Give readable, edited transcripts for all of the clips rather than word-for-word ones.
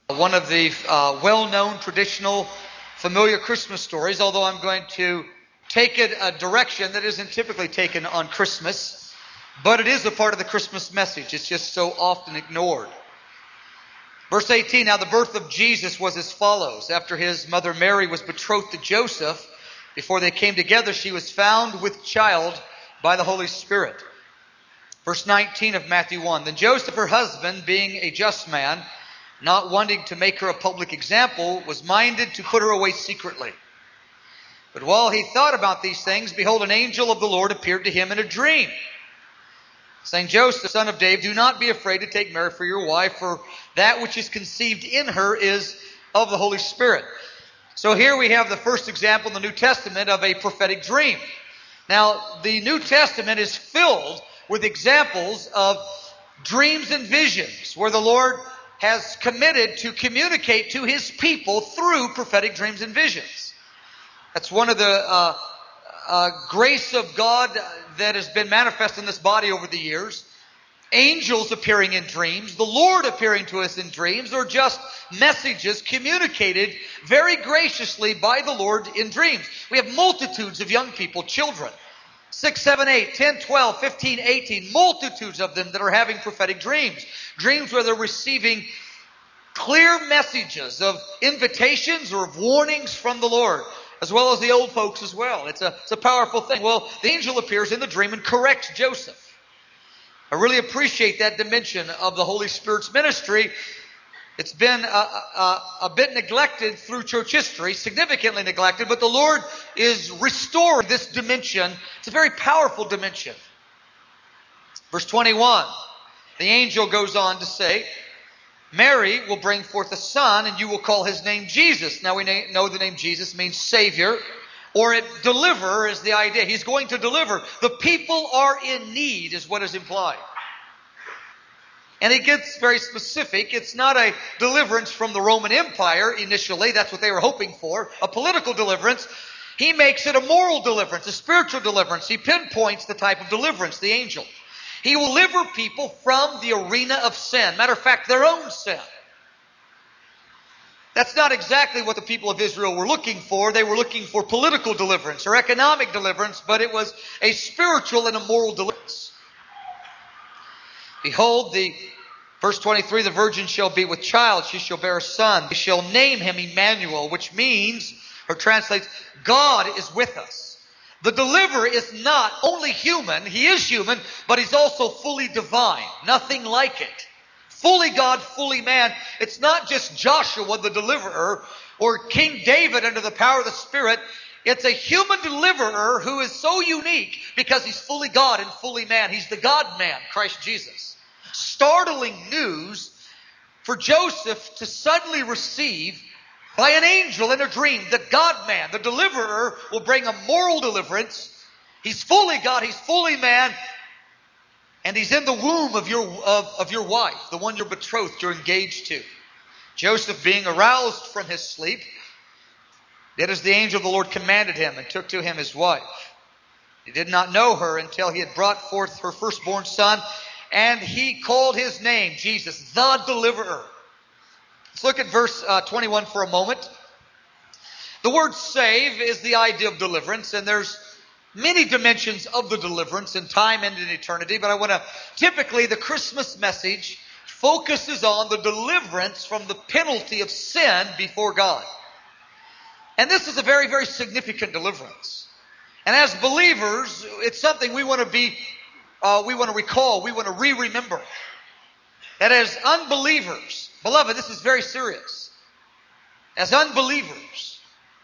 One of the well-known, traditional, familiar Christmas stories, although I'm going to take it a direction that isn't typically taken on Christmas, but it is a part of the Christmas message. It's just so often ignored. Verse 18, now the birth of Jesus was as follows. After his mother Mary was betrothed to Joseph, before they came together, she was found with child by the Holy Spirit. Verse 19 of Matthew 1, then Joseph, her husband, being a just man, not wanting to make her a public example, was minded to put her away secretly. But while he thought about these things, behold, an angel of the Lord appeared to him in a dream, saying, Joseph, son of David, do not be afraid to take Mary for your wife, for that which is conceived in her is of the Holy Spirit. So here we have the first example in the New Testament of a prophetic dream. Now, the New Testament is filled with examples of dreams and visions where the Lord has committed to communicate to his people through prophetic dreams and visions. That's one of the grace of God that has been manifest in this body over the years. Angels appearing in dreams, the Lord appearing to us in dreams, or just messages communicated very graciously by the Lord in dreams. We have multitudes of young people, children, 6, 7, 8, 10, 12, 15, 18, multitudes of them that are having prophetic dreams. Dreams where they're receiving clear messages of invitations or of warnings from the Lord, as well as the old folks as well. It's a powerful thing. Well, the angel appears in the dream and corrects Joseph. I really appreciate that dimension of the Holy Spirit's ministry. It's been a bit neglected through church history, significantly neglected, but the Lord is restoring this dimension. It's a very powerful dimension. Verse 21, the angel goes on to say, Mary will bring forth a son, and you will call his name Jesus. Now we know the name Jesus means Savior, or deliverer is the idea. He's going to deliver. The people are in need is what is implied. And it gets very specific. It's not a deliverance from the Roman Empire initially. That's what they were hoping for. A political deliverance. He makes it a moral deliverance, a spiritual deliverance. He pinpoints the type of deliverance, the angel. He will deliver people from the arena of sin. Matter of fact, their own sin. That's not exactly what the people of Israel were looking for. They were looking for political deliverance or economic deliverance, but it was a spiritual and a moral deliverance. Behold, verse 23, the virgin shall be with child. She shall bear a son. They shall name him Emmanuel, which means, or translates, God is with us. The deliverer is not only human, he is human, but he's also fully divine. Nothing like it. Fully God, fully man. It's not just Joshua the deliverer or King David under the power of the Spirit. It's a human deliverer who is so unique because he's fully God and fully man. He's the God-man, Christ Jesus. Startling news for Joseph to suddenly receive by an angel in a dream. The God-man, the deliverer, will bring a moral deliverance. He's fully God, he's fully man, and he's in the womb of your wife, the one you're betrothed, you're engaged to. Joseph, being aroused from his sleep, did as the angel of the Lord commanded him and took to him his wife. He did not know her until he had brought forth her firstborn son, and he called his name Jesus, the deliverer. Let's look at verse 21 for a moment. The word save is the idea of deliverance, and there's many dimensions of the deliverance in time and in eternity, but typically the Christmas message focuses on the deliverance from the penalty of sin before God. And this is a very, very significant deliverance. And as believers, it's something we want to recall, we want to remember. That as unbelievers, beloved, this is very serious. As unbelievers,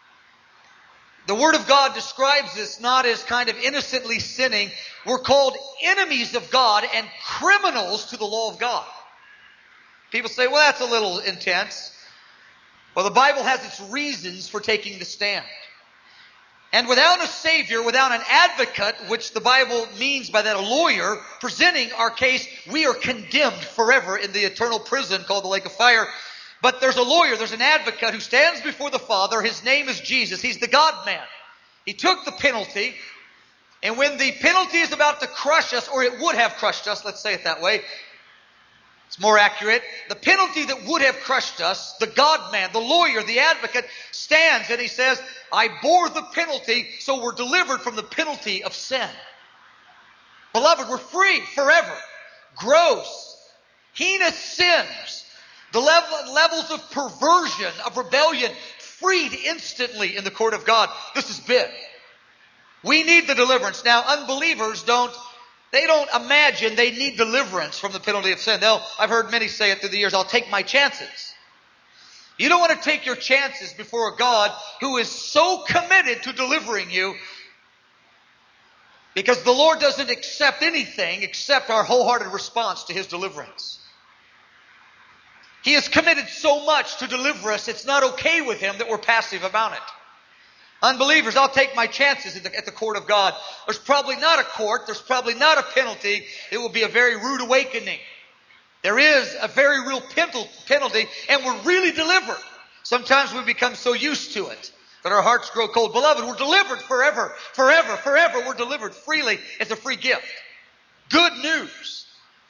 the Word of God describes this not as kind of innocently sinning. We're called enemies of God and criminals to the law of God. People say, well, that's a little intense. Well, the Bible has its reasons for taking the stand. And without a Savior, without an advocate, which the Bible means by that a lawyer, presenting our case, we are condemned forever in the eternal prison called the lake of fire. But there's a lawyer, there's an advocate who stands before the Father. His name is Jesus. He's the God-man. He took the penalty. And when the penalty is about to crush us, or it would have crushed us, let's say it that way, It's more accurate. The penalty that would have crushed us, the God-man, the lawyer, the advocate, stands and he says, I bore the penalty, so we're delivered from the penalty of sin. Beloved, we're free forever. Gross, heinous sins, the levels of perversion, of rebellion, freed instantly in the court of God. This is big. We need the deliverance. Now, unbelievers don't imagine they need deliverance from the penalty of sin. I've heard many say it through the years, I'll take my chances. You don't want to take your chances before a God who is so committed to delivering you, because the Lord doesn't accept anything except our wholehearted response to His deliverance. He is committed so much to deliver us, it's not okay with Him that we're passive about it. Unbelievers, I'll take my chances at the court of God. There's probably not a court. There's probably not a penalty. It will be a very rude awakening. There is a very real penalty, and we're really delivered. Sometimes we become so used to it that our hearts grow cold. Beloved, we're delivered forever, forever, forever. We're delivered freely. It's a free gift. Good news.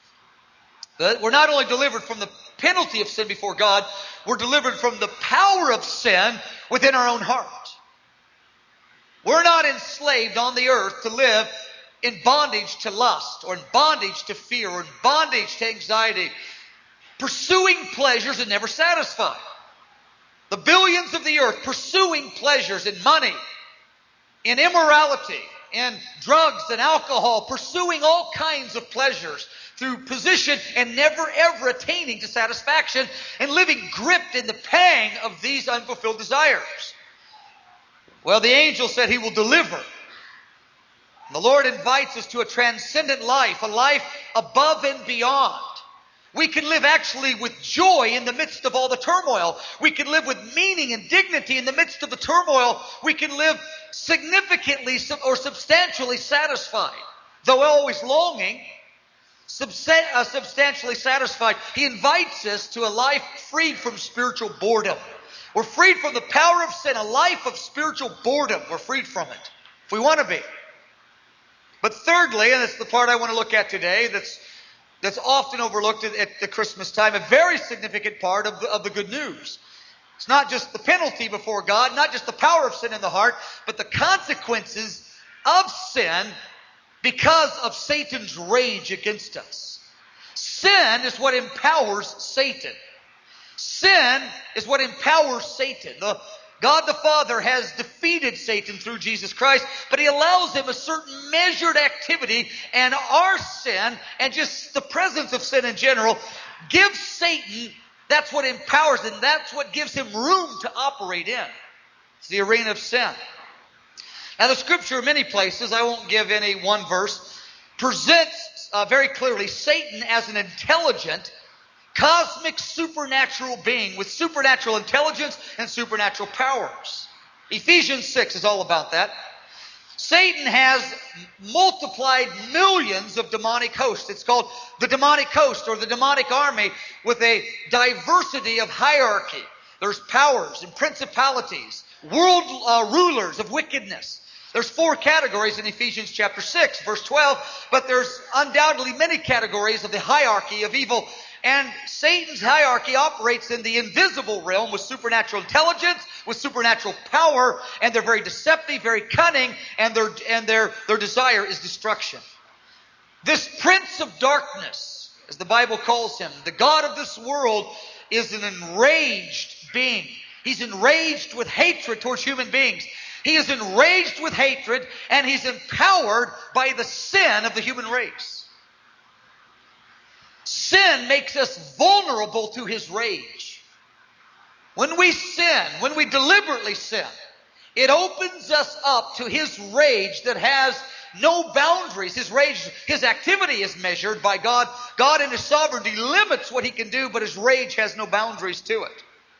But we're not only delivered from the penalty of sin before God, we're delivered from the power of sin within our own heart. We're not enslaved on the earth to live in bondage to lust, or in bondage to fear, or in bondage to anxiety, pursuing pleasures and never satisfied. The billions of the earth pursuing pleasures in money, in immorality, in drugs and alcohol, pursuing all kinds of pleasures through position and never ever attaining to satisfaction, and living gripped in the pang of these unfulfilled desires. Well, the angel said He will deliver. The Lord invites us to a transcendent life, a life above and beyond. We can live actually with joy in the midst of all the turmoil. We can live with meaning and dignity in the midst of the turmoil. We can live significantly or substantially satisfied. Though always longing, substantially satisfied. He invites us to a life freed from spiritual boredom. We're freed from the power of sin, a life of spiritual boredom. We're freed from it, if we want to be. But thirdly, and it's the part I want to look at today, that's often overlooked at the Christmas time, a very significant part of the good news. It's not just the penalty before God, not just the power of sin in the heart, but the consequences of sin because of Satan's rage against us. Sin is what empowers Satan. Sin is what empowers Satan. God the Father has defeated Satan through Jesus Christ, but He allows him a certain measured activity, and our sin, and just the presence of sin in general, gives Satan, that's what empowers him, that's what gives him room to operate in. It's the arena of sin. Now the Scripture in many places, I won't give any one verse, presents very clearly Satan as an intelligent, cosmic, supernatural being with supernatural intelligence and supernatural powers. Ephesians 6 is all about that. Satan has multiplied millions of demonic hosts. It's called the demonic host, or the demonic army, with a diversity of hierarchy. There's powers and principalities, world rulers of wickedness. There's 4 categories in Ephesians chapter 6, verse 12, but there's undoubtedly many categories of the hierarchy of evil. And Satan's hierarchy operates in the invisible realm with supernatural intelligence, with supernatural power, and they're very deceptive, very cunning, and their desire is destruction. This prince of darkness, as the Bible calls him, the god of this world, is an enraged being. He's enraged with hatred towards human beings. He is enraged with hatred, and he's empowered by the sin of the human race. Sin makes us vulnerable to his rage. When we sin, when we deliberately sin, it opens us up to his rage that has no boundaries. His rage, his activity is measured by God. God in his sovereignty limits what he can do, but his rage has no boundaries to it.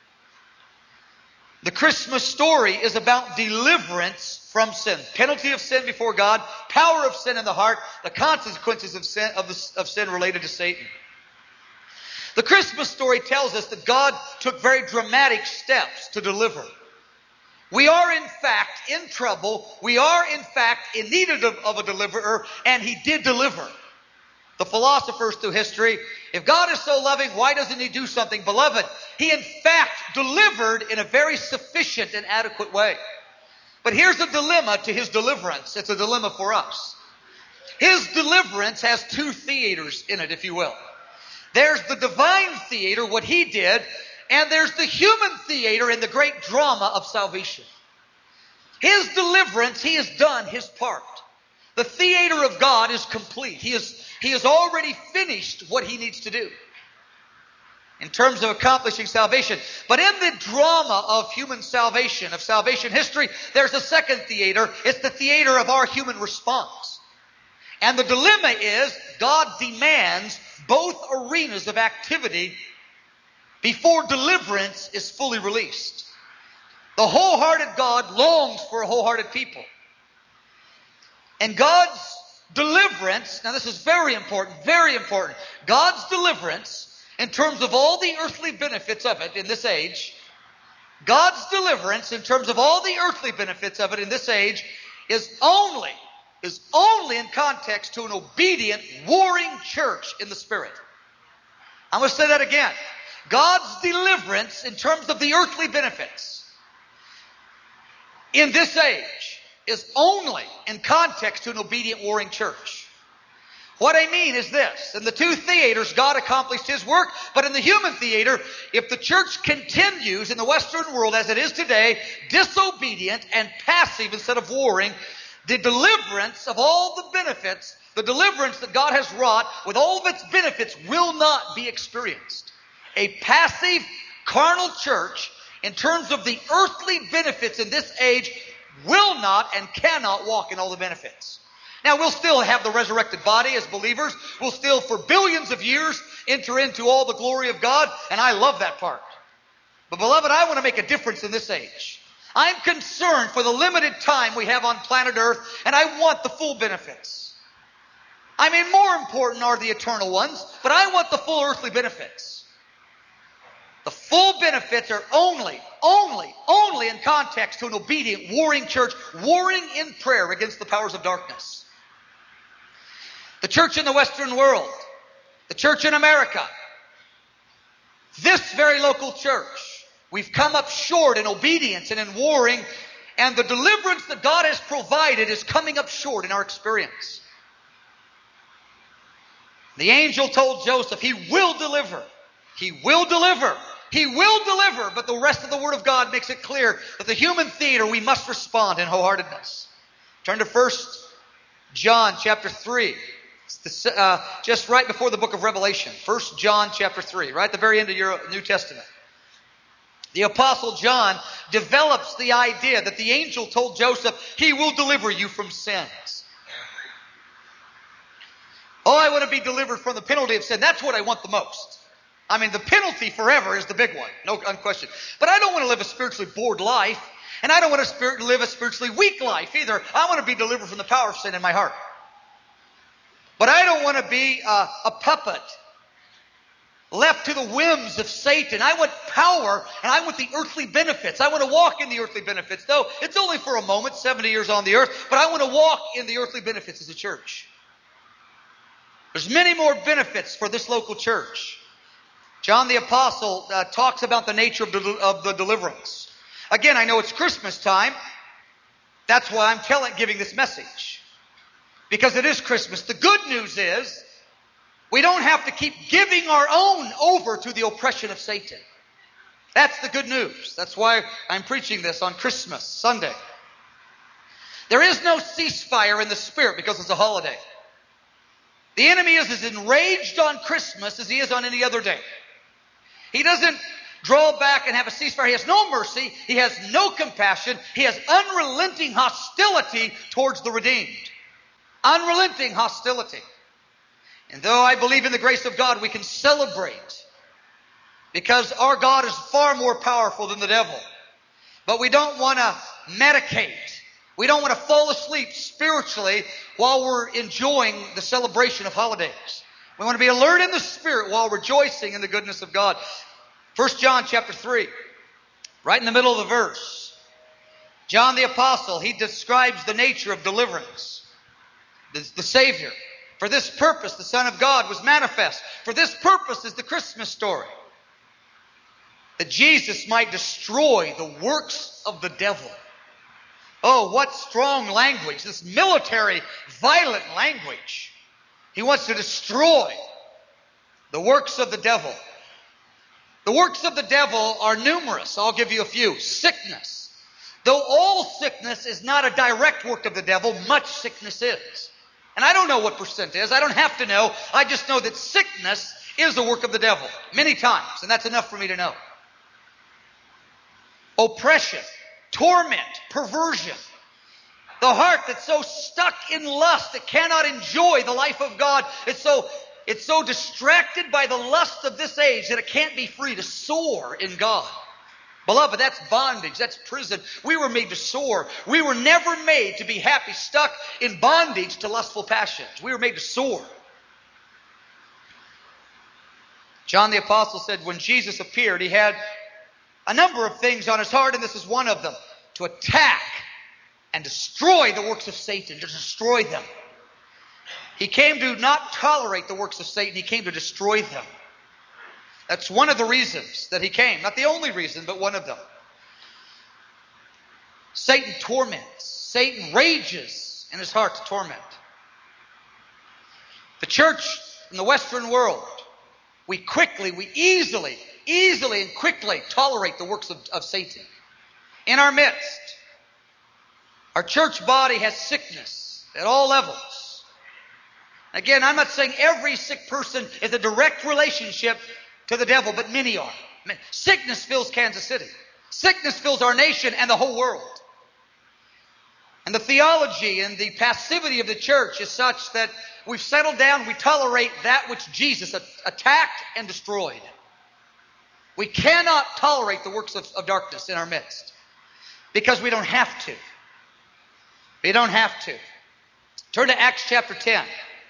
The Christmas story is about deliverance from sin. Penalty of sin before God, power of sin in the heart, the consequences of sin related to Satan. The Christmas story tells us that God took very dramatic steps to deliver. We are in fact in trouble. We are in fact in need of a deliverer, and he did deliver. the philosophers through history, if God is so loving, why doesn't He do something? Beloved, He in fact delivered in a very sufficient and adequate way. But here's a dilemma to His deliverance. It's a dilemma for us. His deliverance has two theaters in it, if you will. There's the divine theater, what He did, and there's the human theater in the great drama of salvation. His deliverance, He has done His part. The theater of God is complete. He has already finished what He needs to do in terms of accomplishing salvation. But in the drama of human salvation, of salvation history, there's a second theater. It's the theater of our human response. And the dilemma is God demands both arenas of activity before deliverance is fully released. The wholehearted God longs for a wholehearted people. And God's deliverance, now this is very important, very important. God's deliverance, in terms of all the earthly benefits of it in this age, God's deliverance, in terms of all the earthly benefits of it in this age, is only in context to an obedient, warring church in the Spirit. I'm going to say that again. God's deliverance, in terms of the earthly benefits, in this age, is only in context to an obedient, warring church. What I mean is this. In the two theaters, God accomplished His work, but in the human theater, if the church continues in the Western world as it is today, disobedient and passive instead of warring, the deliverance of all the benefits, the deliverance that God has wrought with all of its benefits will not be experienced. A passive, carnal church, in terms of the earthly benefits in this age, will not and cannot walk in all the benefits. Now, we'll still have the resurrected body as believers. We'll still, for billions of years, enter into all the glory of God, and I love that part. But, beloved, I want to make a difference in this age. I'm concerned for the limited time we have on planet Earth, and I want the full benefits. I mean, more important are the eternal ones, but I want the full earthly benefits. The full benefits are only in context to an obedient, warring church, warring in prayer against the powers of darkness. The church in the Western world, the church in America, this very local church, we've come up short in obedience and in warring, and the deliverance that God has provided is coming up short in our experience. The angel told Joseph, he will deliver. He will deliver. He will deliver, but the rest of the Word of God makes it clear that the human theater, we must respond in wholeheartedness. Turn to 1 John chapter 3. It's just right before the book of Revelation. 1 John chapter 3, right at the very end of your New Testament. The Apostle John develops the idea that the angel told Joseph, he will deliver you from sins. Oh, I want to be delivered from the penalty of sin. That's what I want the most. I mean, the penalty forever is the big one, no unquestioned. But I don't want to live a spiritually bored life, and I don't want to live a spiritually weak life either. I want to be delivered from the power of sin in my heart. But I don't want to be a puppet left to the whims of Satan. I want power, and I want the earthly benefits. I want to walk in the earthly benefits. Though it's only for a moment, 70 years on the earth, but I want to walk in the earthly benefits as a church. There's many more benefits for this local church. John the Apostle talks about the nature of the deliverance. Again, I know it's Christmas time. That's why I'm giving this message. Because it is Christmas. The good news is we don't have to keep giving our own over to the oppression of Satan. That's the good news. That's why I'm preaching this on Christmas Sunday. There is no ceasefire in the Spirit because it's a holiday. The enemy is as enraged on Christmas as he is on any other day. He doesn't draw back and have a ceasefire. He has no mercy. He has no compassion. He has unrelenting hostility towards the redeemed. Unrelenting hostility. And though I believe in the grace of God, we can celebrate because our God is far more powerful than the devil. But we don't want to medicate. We don't want to fall asleep spiritually while we're enjoying the celebration of holidays. We want to be alert in the Spirit while rejoicing in the goodness of God. 1 John chapter 3, right in the middle of the verse. John the Apostle, he describes the nature of deliverance. The Savior. For this purpose, the Son of God was manifest. For this purpose is the Christmas story. That Jesus might destroy the works of the devil. Oh, what strong language. This military, violent language. He wants to destroy the works of the devil. The works of the devil are numerous. I'll give you a few. Sickness. Though all sickness is not a direct work of the devil, much sickness is. And I don't know what percent is. I don't have to know. I just know that sickness is a work of the devil. Many times. And that's enough for me to know. Oppression, torment, perversion. The heart that's so stuck in lust it cannot enjoy the life of God. It's so distracted by the lust of this age that it can't be free to soar in God. Beloved, that's bondage. That's prison. We were made to soar. We were never made to be happy, stuck in bondage to lustful passions. We were made to soar. John the Apostle said when Jesus appeared, he had a number of things on his heart, and this is one of them. To attack and destroy the works of Satan. To destroy them. He came to not tolerate the works of Satan. He came to destroy them. That's one of the reasons that he came. Not the only reason, but one of them. Satan torments. Satan rages in his heart to torment. The church in the Western world, we easily and quickly tolerate the works of Satan. In our midst, our church body has sickness at all levels. Again, I'm not saying every sick person is a direct relationship to the devil, but many are. Sickness fills Kansas City. Sickness fills our nation and the whole world. And the theology and the passivity of the church is such that we've settled down, we tolerate that which Jesus attacked and destroyed. We cannot tolerate the works of darkness in our midst because we don't have to. We don't have to. Turn to Acts chapter 10.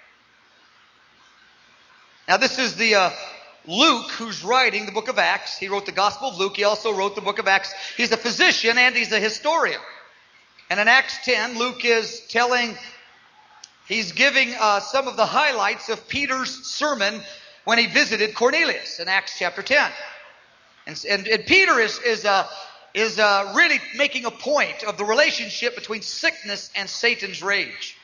Now this is the Luke who's writing the book of Acts. He wrote the Gospel of Luke. He also wrote the book of Acts. He's a physician and he's a historian. And in Acts 10, Luke is he's giving some of the highlights of Peter's sermon when he visited Cornelius in Acts chapter 10. And Peter is really making a point of the relationship between sickness and Satan's rage.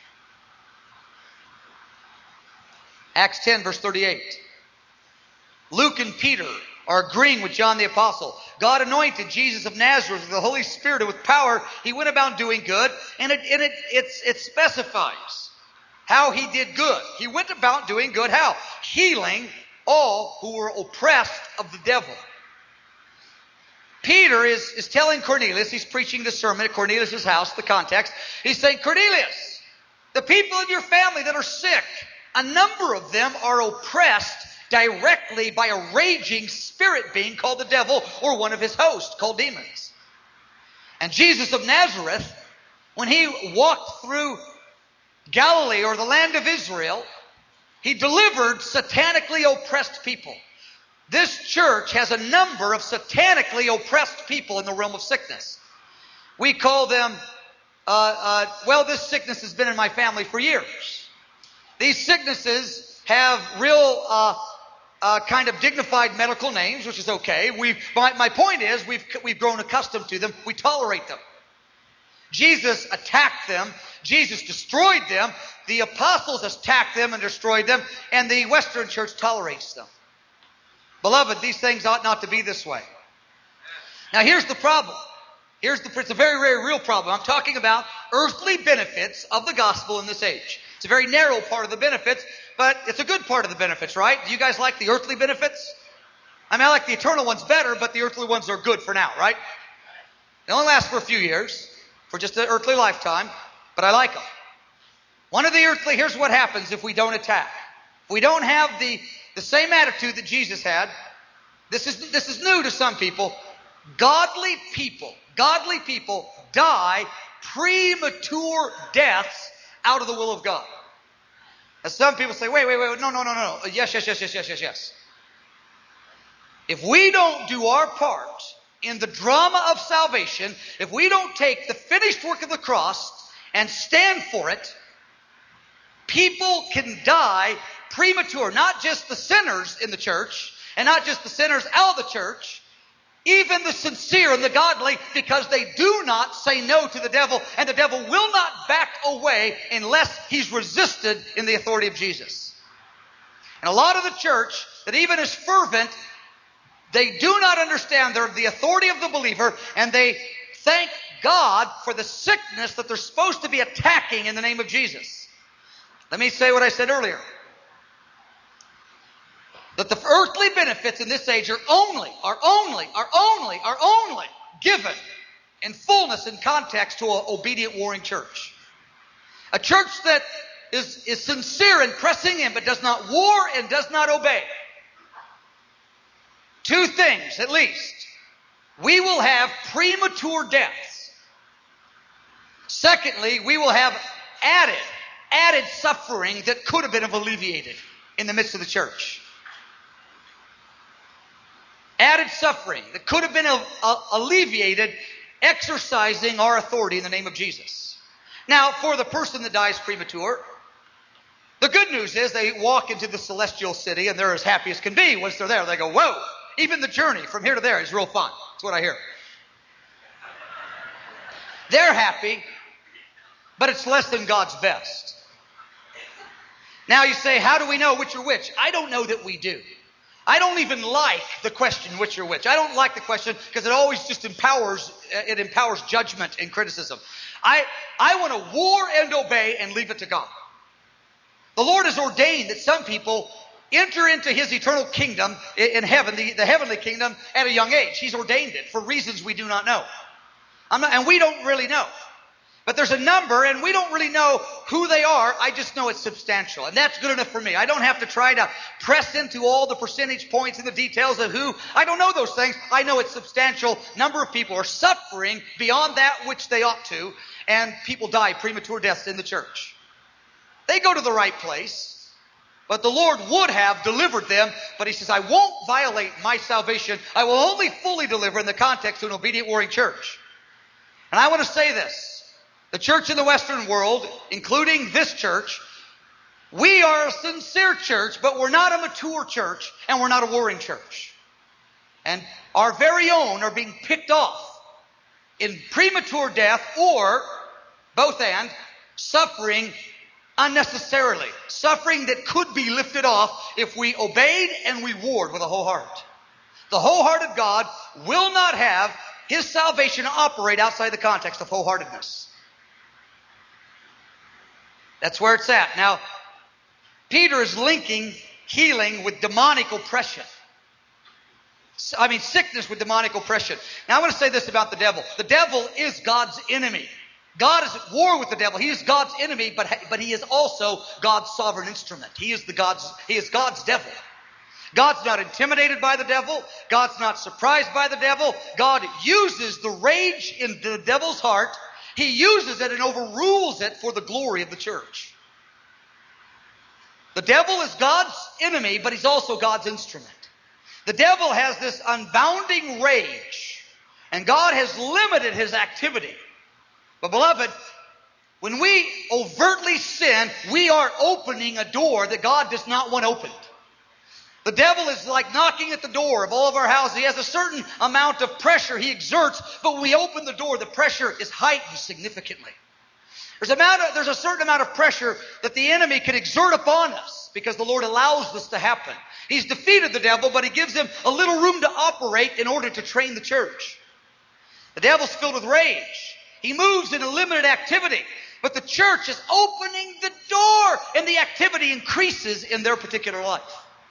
Acts 10 verse 38. Luke and Peter are agreeing with John the Apostle. God anointed Jesus of Nazareth with the Holy Spirit and with power. He went about doing good. And it specifies how he did good. He went about doing good. How? Healing all who were oppressed of the devil. Peter is telling Cornelius, he's preaching the sermon at Cornelius' house, the context. He's saying, Cornelius, the people in your family that are sick, a number of them are oppressed directly by a raging spirit being called the devil or one of his hosts called demons. And Jesus of Nazareth, when he walked through Galilee or the land of Israel, he delivered satanically oppressed people. This church has a number of satanically oppressed people in the realm of sickness. We call them, this sickness has been in my family for years. These sicknesses have real kind of dignified medical names, which is okay. My point is, we've grown accustomed to them. We tolerate them. Jesus attacked them. Jesus destroyed them. The apostles attacked them and destroyed them. And the Western church tolerates them. Beloved, these things ought not to be this way. Now here's the problem. It's a very, very real problem. I'm talking about earthly benefits of the gospel in this age. It's a very narrow part of the benefits, but it's a good part of the benefits, right? Do you guys like the earthly benefits? I mean, I like the eternal ones better, but the earthly ones are good for now, right? They only last for a few years, for just an earthly lifetime, but I like them. Here's what happens if we don't attack. If we don't have the same attitude that Jesus had. This is new to some people. Godly people die premature deaths out of the will of God. Now some people say, wait, no. Yes. If we don't do our part in the drama of salvation, if we don't take the finished work of the cross and stand for it, people can die premature. Not just the sinners in the church, and not just the sinners out of the church, even the sincere and the godly, because they do not say no to the devil, and the devil will not back away unless he's resisted in the authority of Jesus. And a lot of the church that even is fervent, they do not understand the authority of the believer, and they thank God for the sickness that they're supposed to be attacking in the name of Jesus. Let me say what I said earlier. That the earthly benefits in this age are only given in fullness and context to an obedient, warring church. A church that is sincere in pressing in, but does not war and does not obey. Two things, at least. We will have premature deaths. Secondly, we will have added suffering that could have been alleviated in the midst of the church. Added suffering that could have been alleviated exercising our authority in the name of Jesus. Now, for the person that dies premature, the good news is they walk into the celestial city and they're as happy as can be once they're there. They go, whoa, even the journey from here to there is real fun. That's what I hear. They're happy, but it's less than God's best. Now you say, how do we know which are which? I don't know that we do. I don't even like the question, which are which. I don't like the question because it always just empowers judgment and criticism. I want to war and obey and leave it to God. The Lord has ordained that some people enter into His eternal kingdom in heaven, the heavenly kingdom, at a young age. He's ordained it for reasons we do not know. And we don't really know. But there's a number, and we don't really know who they are. I just know it's substantial, and that's good enough for me. I don't have to try to press into all the percentage points and the details of who. I don't know those things. I know it's substantial. Number of people are suffering beyond that which they ought to, and people die premature deaths in the church. They go to the right place, but the Lord would have delivered them, but He says, I won't violate my salvation. I will only fully deliver in the context of an obedient, warring church. And I want to say this. The church in the Western world, including this church, we are a sincere church, but we're not a mature church, and we're not a warring church. And our very own are being picked off in premature death or, both and, suffering unnecessarily. Suffering that could be lifted off if we obeyed and we warred with a whole heart. The wholehearted God will not have His salvation operate outside the context of wholeheartedness. That's where it's at. Now, Peter is linking healing with demonic oppression. Sickness with demonic oppression. Now, I want to say this about the devil. The devil is God's enemy. God is at war with the devil. He is God's enemy, but he is also God's sovereign instrument. He is God's devil. God's not intimidated by the devil. God's not surprised by the devil. God uses the rage in the devil's heart. He uses it and overrules it for the glory of the church. The devil is God's enemy, but he's also God's instrument. The devil has this unbounding rage, and God has limited his activity. But beloved, when we overtly sin, we are opening a door that God does not want opened. The devil is like knocking at the door of all of our houses. He has a certain amount of pressure he exerts, but when we open the door, the pressure is heightened significantly. There's a certain amount of pressure that the enemy can exert upon us because the Lord allows this to happen. He's defeated the devil, but He gives him a little room to operate in order to train the church. The devil's filled with rage. He moves in a limited activity, but the church is opening the door, and the activity increases in their particular life.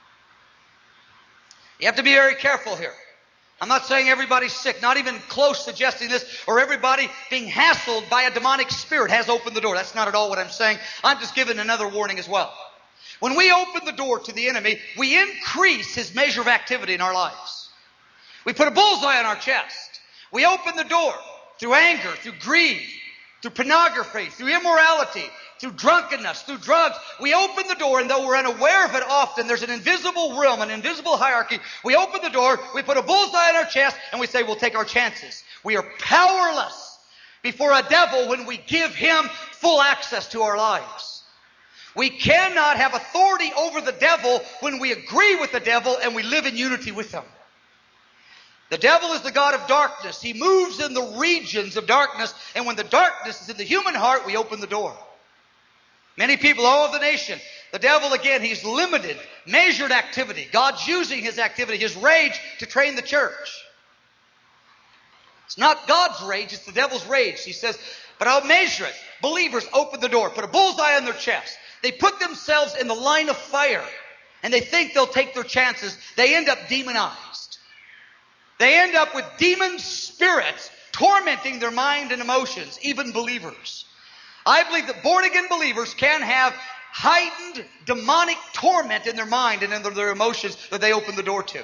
You have to be very careful here. I'm not saying everybody's sick, not even close suggesting this, or everybody being hassled by a demonic spirit has opened the door. That's not at all what I'm saying. I'm just giving another warning as well. When we open the door to the enemy, we increase his measure of activity in our lives. We put a bullseye on our chest. We open the door through anger, through greed, through pornography, through immorality, through drunkenness, through drugs. We open the door, and though we're unaware of it often, there's an invisible realm, an invisible hierarchy. We open the door, we put a bullseye on our chest, and we say we'll take our chances. We are powerless before a devil when we give him full access to our lives. We cannot have authority over the devil when we agree with the devil and we live in unity with him. The devil is the god of darkness. He moves in the regions of darkness, and when the darkness is in the human heart, we open the door. Many people all over the nation, the devil again, he's limited, measured activity. God's using his activity, his rage, to train the church. It's not God's rage, it's the devil's rage. He says, but I'll measure it. Believers open the door, put a bullseye on their chest. They put themselves in the line of fire, and they think they'll take their chances. They end up demonized. They end up with demon spirits tormenting their mind and emotions, even believers. I believe that born-again believers can have heightened demonic torment in their mind and in their emotions that they open the door to.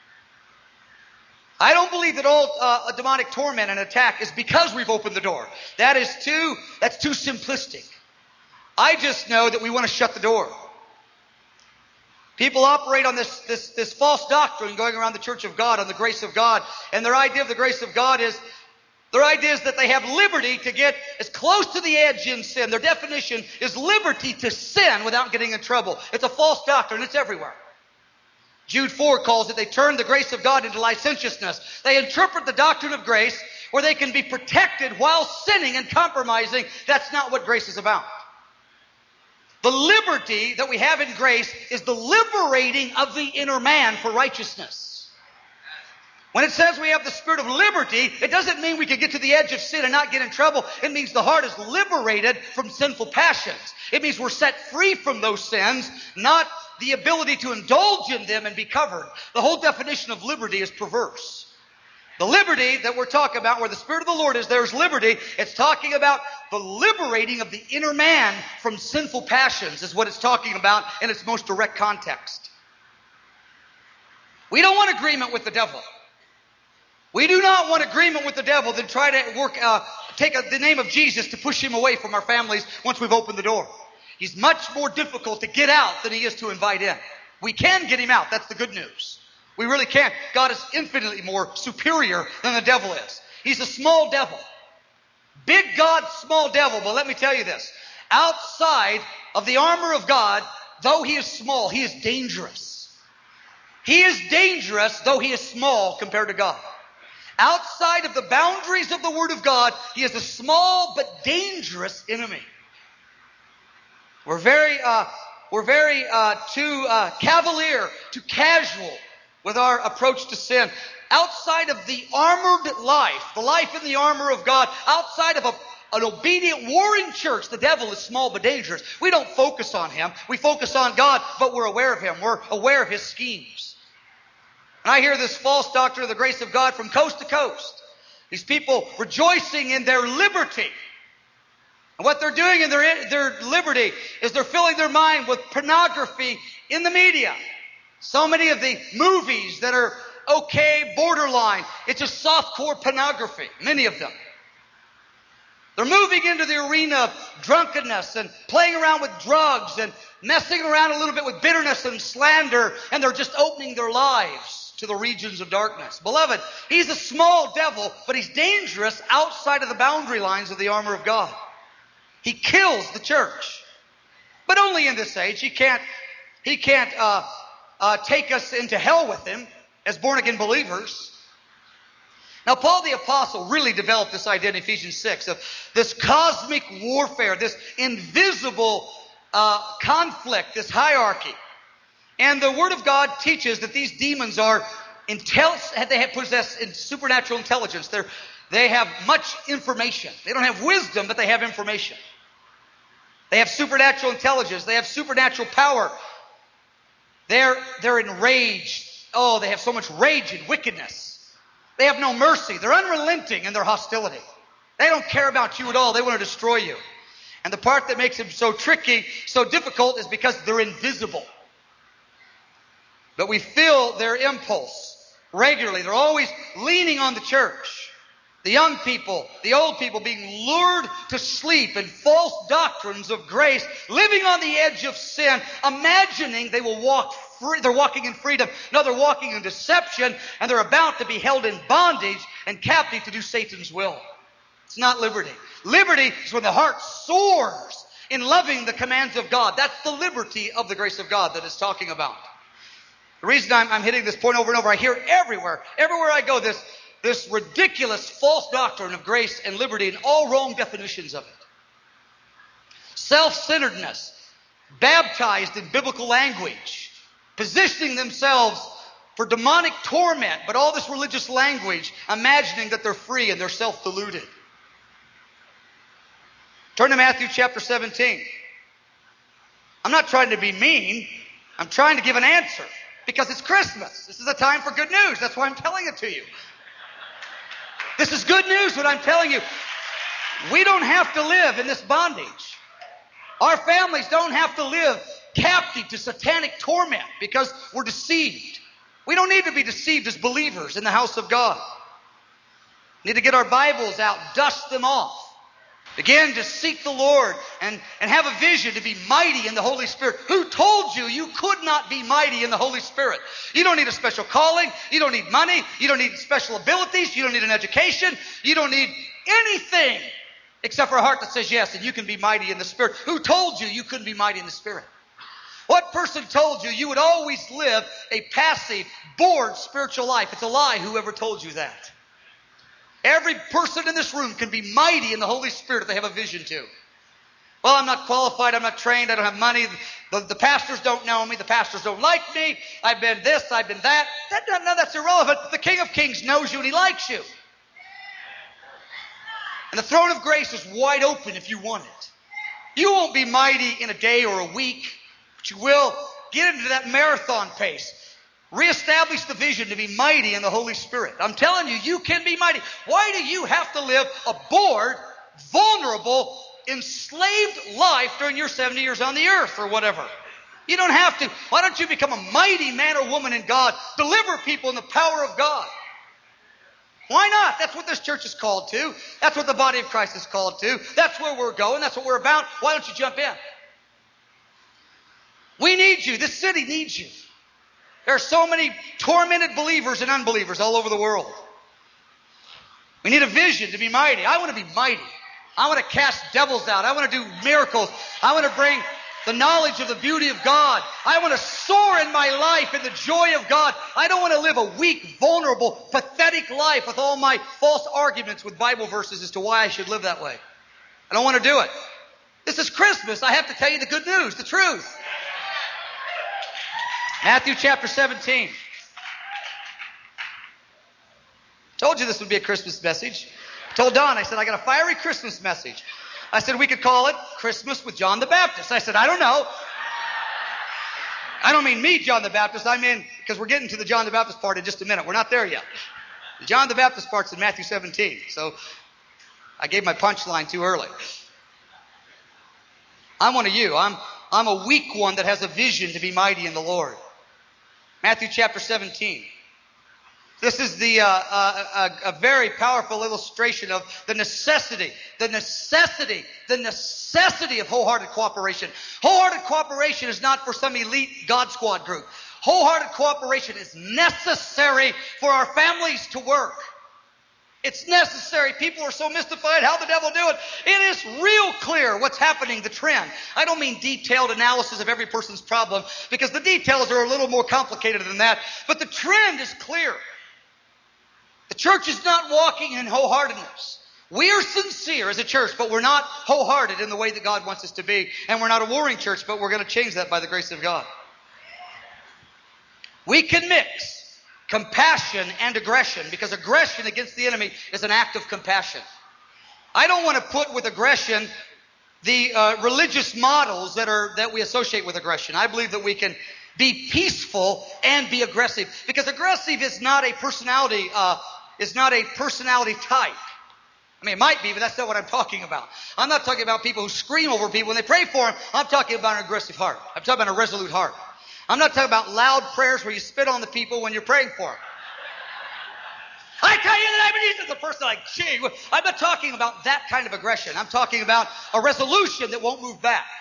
I don't believe that all demonic torment and attack is because we've opened the door. That's too simplistic. I just know that we want to shut the door. People operate on this false doctrine going around the church of God, on the grace of God. And their idea of the grace of God is, their idea is that they have liberty to get as close to the edge in sin. Their definition is liberty to sin without getting in trouble. It's a false doctrine. It's everywhere. Jude 4 calls it, they turn the grace of God into licentiousness. They interpret the doctrine of grace where they can be protected while sinning and compromising. That's not what grace is about. The liberty that we have in grace is the liberating of the inner man for righteousness. When it says we have the spirit of liberty, it doesn't mean we can get to the edge of sin and not get in trouble. It means the heart is liberated from sinful passions. It means we're set free from those sins, not the ability to indulge in them and be covered. The whole definition of liberty is perverse. The liberty that we're talking about, where the Spirit of the Lord is, there's liberty. It's talking about the liberating of the inner man from sinful passions is what it's talking about in its most direct context. We don't want agreement with the devil. We do not want agreement with the devil than try to take the name of Jesus to push him away from our families once we've opened the door. He's much more difficult to get out than he is to invite in. We can get him out. That's the good news. We really can. God is infinitely more superior than the devil is. He's a small devil. Big God, small devil. But let me tell you this. Outside of the armor of God, though he is small, he is dangerous. He is dangerous, though he is small compared to God. Outside of the boundaries of the Word of God, he is a small but dangerous enemy. We're very too cavalier, too casual with our approach to sin. Outside of the armored life, the life in the armor of God, outside of an obedient warring church, the devil is small but dangerous. We don't focus on him. We focus on God, but we're aware of him. We're aware of his schemes. And I hear this false doctrine of the grace of God from coast to coast. These people rejoicing in their liberty. And what they're doing in their liberty is they're filling their mind with pornography in the media. So many of the movies that are okay, borderline, it's just softcore pornography, many of them. They're moving into the arena of drunkenness and playing around with drugs and messing around a little bit with bitterness and slander, and they're just opening their lives to the regions of darkness. Beloved, he's a small devil, but he's dangerous outside of the boundary lines of the armor of God. He kills the church. But only in this age. He can't take us into hell with him as born-again believers. Now, Paul the Apostle really developed this idea in Ephesians 6 of this cosmic warfare, this invisible conflict, this hierarchy. And the Word of God teaches that these demons they possess supernatural intelligence. They have much information. They don't have wisdom, but they have information. They have supernatural intelligence. They have supernatural power. They're enraged. Oh, they have so much rage and wickedness. They have no mercy. They're unrelenting in their hostility. They don't care about you at all. They want to destroy you. And the part that makes them so tricky, so difficult, is because they're invisible. But we feel their impulse regularly. They're always leaning on the church. The young people, the old people being lured to sleep in false doctrines of grace, living on the edge of sin, imagining they will walk free. They're walking in freedom. No, they're walking in deception, and they're about to be held in bondage and captive to do Satan's will. It's not liberty. Liberty is when the heart soars in loving the commands of God. That's the liberty of the grace of God that it's talking about. The reason I'm hitting this point over and over, I hear it everywhere. Everywhere I go, this ridiculous false doctrine of grace and liberty and all wrong definitions of it. Self-centeredness, baptized in biblical language, positioning themselves for demonic torment, but all this religious language, imagining that they're free and they're self-deluded. Turn to Matthew chapter 17. I'm not trying to be mean. I'm trying to give an answer because it's Christmas. This is a time for good news. That's why I'm telling it to you. This is good news what I'm telling you. We don't have to live in this bondage. Our families don't have to live captive to satanic torment because we're deceived. We don't need to be deceived as believers in the house of God. We need to get our Bibles out, dust them off. Begin to seek the Lord and have a vision to be mighty in the Holy Spirit. Who told you you could not be mighty in the Holy Spirit? You don't need a special calling. You don't need money. You don't need special abilities. You don't need an education. You don't need anything except for a heart that says yes, and you can be mighty in the Spirit. Who told you you couldn't be mighty in the Spirit? What person told you you would always live a passive, bored spiritual life? It's a lie, whoever told you that. Every person in this room can be mighty in the Holy Spirit if they have a vision to. Well, I'm not qualified, I'm not trained, I don't have money, the pastors don't know me, the pastors don't like me, I've been this, I've been that. None of that's irrelevant. The King of Kings knows you and He likes you. And the throne of grace is wide open if you want it. You won't be mighty in a day or a week, but you will get into that marathon pace. Reestablish the vision to be mighty in the Holy Spirit. I'm telling you, you can be mighty. Why do you have to live a bored, vulnerable, enslaved life during your 70 years on the earth or whatever? You don't have to. Why don't you become a mighty man or woman in God? Deliver people in the power of God. Why not? That's what this church is called to. That's what the body of Christ is called to. That's where we're going. That's what we're about. Why don't you jump in? We need you. This city needs you. There are so many tormented believers and unbelievers all over the world. We need a vision to be mighty. I want to be mighty. I want to cast devils out. I want to do miracles. I want to bring the knowledge of the beauty of God. I want to soar in my life in the joy of God. I don't want to live a weak, vulnerable, pathetic life with all my false arguments with Bible verses as to why I should live that way. I don't want to do it. This is Christmas. I have to tell you the good news, the truth. Matthew chapter 17. Told you this would be a Christmas message. I told Don, I said, I got a fiery Christmas message. I said, we could call it Christmas with John the Baptist. I said, I don't know. I don't mean me, John the Baptist. I mean, because we're getting to the John the Baptist part in just a minute. We're not there yet. The John the Baptist part's in Matthew 17. So I gave my punchline too early. I'm one of you. I'm a weak one that has a vision to be mighty in the Lord. Matthew chapter 17. This is a very powerful illustration of the necessity of wholehearted cooperation. Wholehearted cooperation is not for some elite God Squad group. Wholehearted cooperation is necessary for our families to work. It's necessary. People are so mystified. How the devil do it? It is real clear what's happening, the trend. I don't mean detailed analysis of every person's problem, because the details are a little more complicated than that. But the trend is clear. The church is not walking in wholeheartedness. We are sincere as a church, but we're not wholehearted in the way that God wants us to be. And we're not a warring church, but we're going to change that by the grace of God. We can mix compassion and aggression, because aggression against the enemy is an act of compassion. I don't want to put with aggression the religious models that we associate with aggression. I believe that we can be peaceful and be aggressive, because aggressive is not a personality type. I mean, it might be, but that's not what I'm talking about. I'm not talking about people who scream over people when they pray for them. I'm talking about an aggressive heart. I'm talking about a resolute heart. I'm not talking about loud prayers where you spit on the people when you're praying for them. I tell you that I believe the person like, gee, I'm not talking about that kind of aggression. I'm talking about a resolution that won't move back.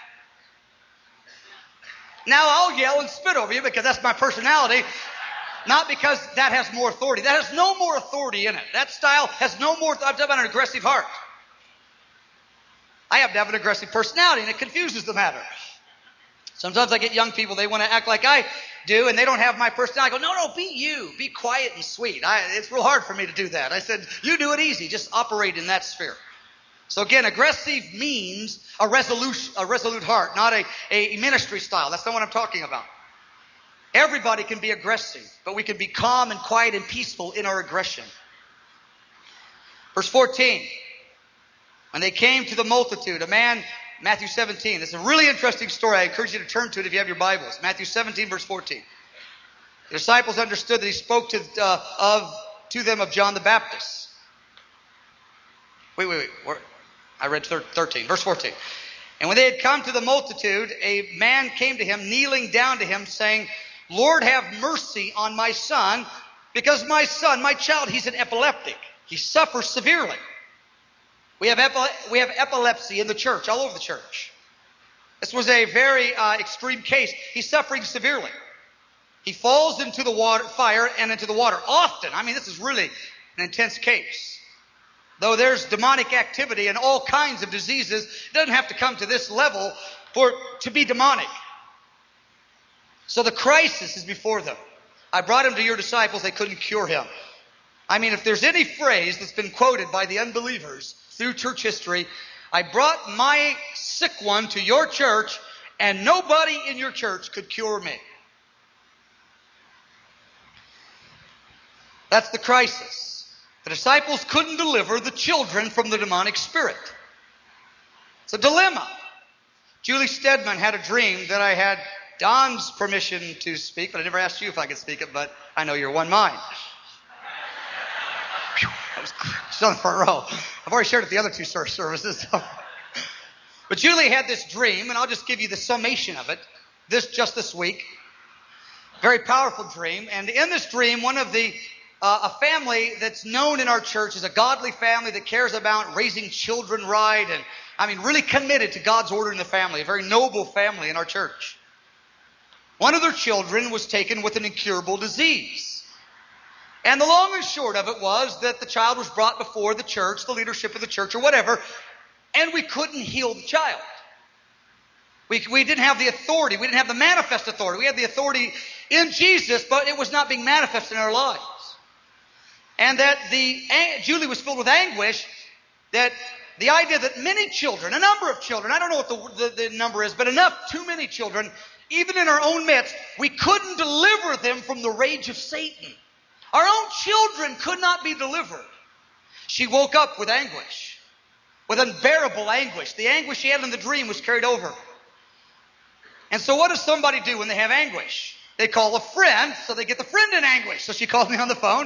Now I'll yell and spit over you because that's my personality, not because that has more authority. That has no more authority in it. That style has no more. I'm talking about an aggressive heart. I happen to have an aggressive personality, and it confuses the matter. Sometimes I get young people, they want to act like I do, and they don't have my personality. I go, no, be you. Be quiet and sweet. It's real hard for me to do that. I said, you do it easy. Just operate in that sphere. So again, aggressive means a resolute heart, not a ministry style. That's not what I'm talking about. Everybody can be aggressive, but we can be calm and quiet and peaceful in our aggression. Verse 14. When they came to the multitude, a man, Matthew 17. It's a really interesting story. I encourage you to turn to it if you have your Bibles. Matthew 17, verse 14. The disciples understood that he spoke to them of John the Baptist. Wait. I read 13. Verse 14. And when they had come to the multitude, a man came to him, kneeling down to him, saying, Lord, have mercy on my son, because my child, he's an epileptic. He suffers severely. We have epilepsy in the church, all over the church. This was a very extreme case. He's suffering severely. He falls into the fire and into the water often. I mean, this is really an intense case. Though there's demonic activity and all kinds of diseases, it doesn't have to come to this level for it to be demonic. So the crisis is before them. I brought him to your disciples. They couldn't cure him. I mean, if there's any phrase that's been quoted by the unbelievers through church history, I brought my sick one to your church, and nobody in your church could cure me. That's the crisis. The disciples couldn't deliver the children from the demonic spirit. It's a dilemma. Julie Stedman had a dream that I had Don's permission to speak, but I never asked you if I could speak it, but I know you're one mind. She's on the front row. I've already shared it the other two services. But Julie had this dream, and I'll just give you the summation of it. Just this week. Very powerful dream. And in this dream, one of a family that's known in our church is a godly family that cares about raising children right, and I mean really committed to God's order in the family. A very noble family in our church. One of their children was taken with an incurable disease. And the long and short of it was that the child was brought before the church, the leadership of the church or whatever, and we couldn't heal the child. We didn't have the authority. We didn't have the manifest authority. We had the authority in Jesus, but it was not being manifest in our lives. And that Julie was filled with anguish that the idea that many children, a number of children, I don't know what the number is, but too many children, even in our own midst, we couldn't deliver them from the rage of Satan. Our own children could not be delivered. She woke up with anguish, with unbearable anguish. The anguish she had in the dream was carried over. And so what does somebody do when they have anguish? They call a friend, so they get the friend in anguish. So she called me on the phone.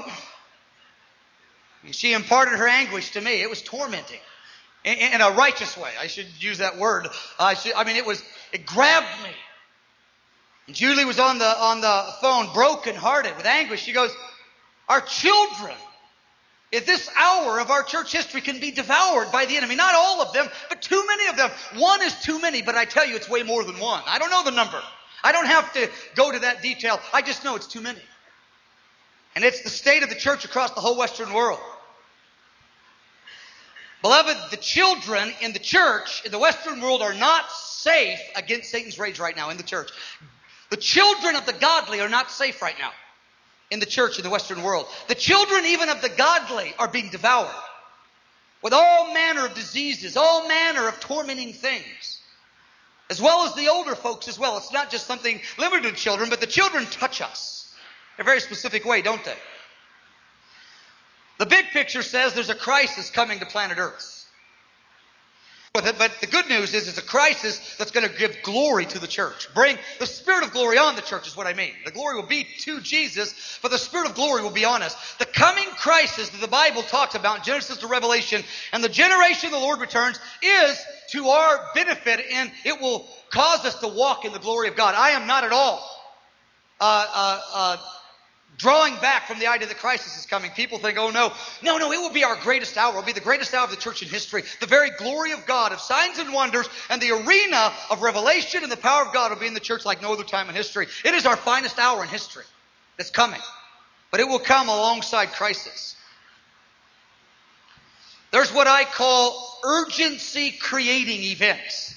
She imparted her anguish to me. It was tormenting in a righteous way. I should use that word. It grabbed me. And Julie was on the phone, broken hearted with anguish. She goes, our children, at this hour of our church history, can be devoured by the enemy. Not all of them, but too many of them. One is too many, but I tell you it's way more than one. I don't know the number. I don't have to go to that detail. I just know it's too many. And it's the state of the church across the whole Western world. Beloved, the children in the church, in the Western world, are not safe against Satan's rage right now in the church. The children of the godly are not safe right now in the church in the Western world. The children even of the godly are being devoured with all manner of diseases, all manner of tormenting things, as well as the older folks as well. It's not just something limited to children, but the children touch us in a very specific way, don't they? The big picture says there's a crisis coming to planet Earth. But the good news is it's a crisis that's going to give glory to the church. Bring the Spirit of glory on the church is what I mean. The glory will be to Jesus, but the Spirit of glory will be on us. The coming crisis that the Bible talks about, Genesis to Revelation, and the generation the Lord returns is to our benefit, and it will cause us to walk in the glory of God. I am not at all drawing back from the idea that crisis is coming. People think, oh no, it will be our greatest hour. It will be the greatest hour of the church in history. The very glory of God, of signs and wonders, and the arena of revelation and the power of God will be in the church like no other time in history. It is our finest hour in history that's coming. But it will come alongside crisis. There's what I call urgency creating events.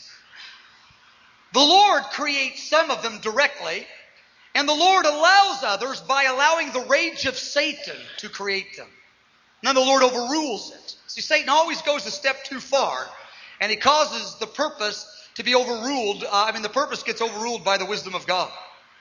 The Lord creates some of them directly, and the Lord allows others by allowing the rage of Satan to create them. And then the Lord overrules it. See, Satan always goes a step too far, and he causes the purpose to be overruled. The purpose gets overruled by the wisdom of God.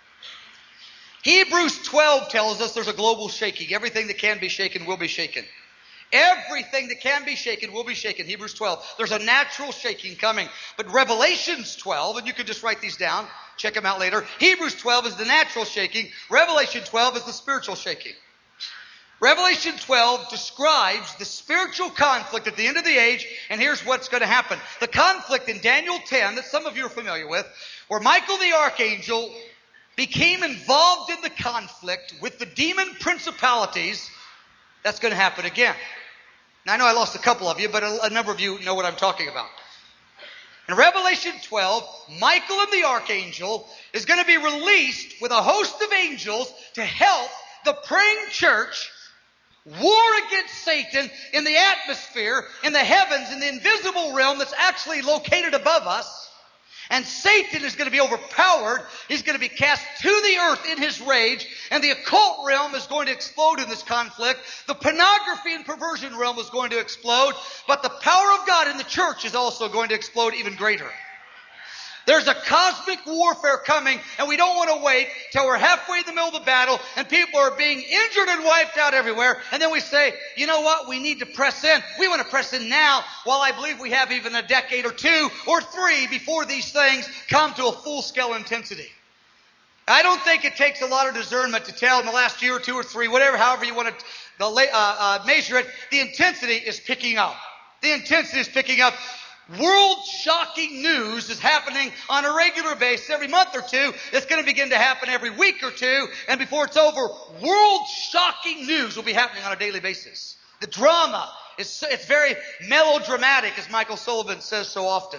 Hebrews 12 tells us there's a global shaking. Everything that can be shaken will be shaken. Everything that can be shaken will be shaken. Hebrews 12. There's a natural shaking coming. But Revelations 12, and you can just write these down, check them out later. Hebrews 12 is the natural shaking. Revelation 12 is the spiritual shaking. Revelation 12 describes the spiritual conflict at the end of the age, and here's what's going to happen. The conflict in Daniel 10 that some of you are familiar with, where Michael the archangel became involved in the conflict with the demon principalities, that's going to happen again. Now, I know I lost a couple of you, but a number of you know what I'm talking about. In Revelation 12, Michael and the archangel is going to be released with a host of angels to help the praying church war against Satan in the atmosphere, in the heavens, in the invisible realm that's actually located above us. And Satan is going to be overpowered. He's going to be cast to the earth in his rage. And the occult realm is going to explode in this conflict. The pornography and perversion realm is going to explode. But the power of God in the church is also going to explode even greater. There's a cosmic warfare coming, and we don't want to wait till we're halfway in the middle of the battle and people are being injured and wiped out everywhere. And then we say, you know what? We need to press in. We want to press in now, while I believe we have even a decade or 2 or 3 before these things come to a full-scale intensity. I don't think it takes a lot of discernment to tell in the last year or 2 or 3, however you want to measure it, the intensity is picking up. The intensity is picking up. World-shocking news is happening on a regular basis every month or 2. It's going to begin to happen every week or 2. And before it's over, world-shocking news will be happening on a daily basis. The drama, it's very melodramatic, as Michael Sullivan says so often.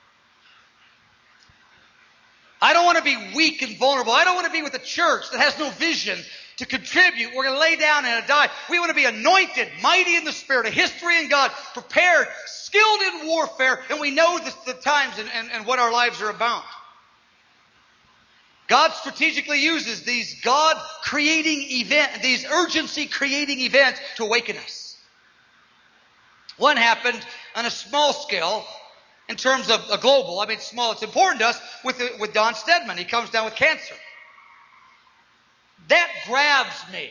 I don't want to be weak and vulnerable. I don't want to be with a church that has no vision to contribute. We're going to lay down and die. We want to be anointed, mighty in the Spirit, a history in God, prepared, skilled in warfare, and we know the times and what our lives are about. God strategically uses these God-creating events, these urgency-creating events to awaken us. One happened on a small scale in terms of a global. Small. It's important to us with Don Stedman. He comes down with cancer. That grabs me.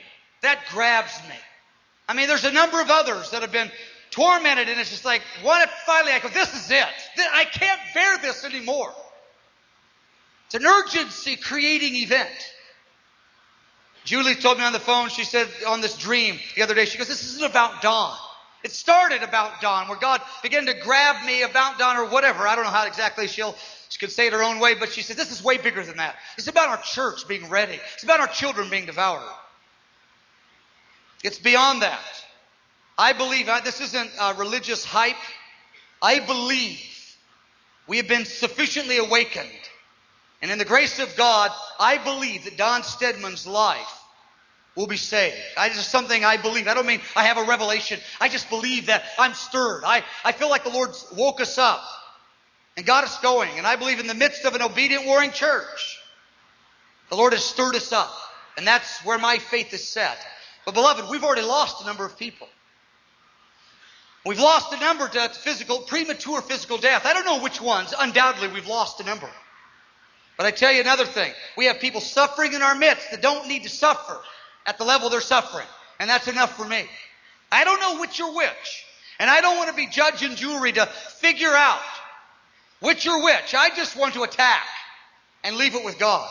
There's a number of others that have been tormented, and it's just like, finally I go, this is it. I can't bear this anymore. It's an urgency-creating event. Julie told me on the phone, she said on this dream the other day, she goes, this isn't about Don. It started about Don, where God began to grab me about Don or whatever. I don't know how exactly she could say it her own way, but she said, this is way bigger than that. It's about our church being ready. It's about our children being devoured. It's beyond that. I believe, this isn't religious hype. I believe we have been sufficiently awakened. And in the grace of God, I believe that Don Stedman's life will be saved. It's just something I believe. I don't mean I have a revelation. I just believe that I'm stirred. I feel like the Lord woke us up and got us going. And I believe in the midst of an obedient, warring church, the Lord has stirred us up. And that's where my faith is set. But beloved, we've already lost a number of people. We've lost a number to premature physical death. I don't know which ones. Undoubtedly, we've lost a number. But I tell you another thing. We have people suffering in our midst that don't need to suffer at the level they're suffering. And that's enough for me. I don't know which are which. And I don't want to be judge and jury to figure out which are which. I just want to attack and leave it with God.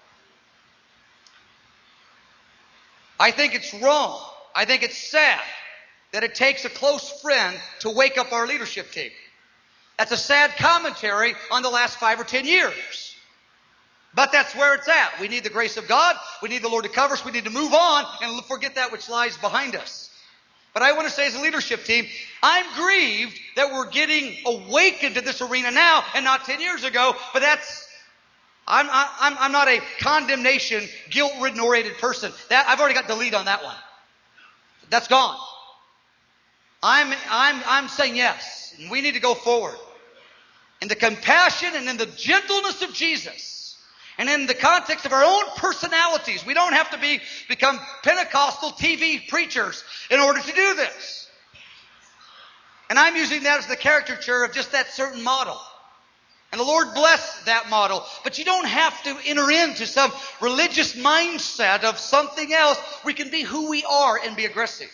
I think it's wrong. I think it's sad that it takes a close friend to wake up our leadership team. That's a sad commentary on the last 5 or 10 years. But that's where it's at. We need the grace of God. We need the Lord to cover us. We need to move on and forget that which lies behind us. But I want to say as a leadership team, I'm grieved that we're getting awakened to this arena now and not 10 years ago. But I'm not a condemnation, guilt-ridden oriented person. I've already got delete on that one. That's gone. I'm saying yes. And we need to go forward in the compassion and in the gentleness of Jesus. And in the context of our own personalities. We don't have to become Pentecostal TV preachers in order to do this. And I'm using that as the caricature of just that certain model. And the Lord bless that model. But you don't have to enter into some religious mindset of something else. We can be who we are and be aggressive.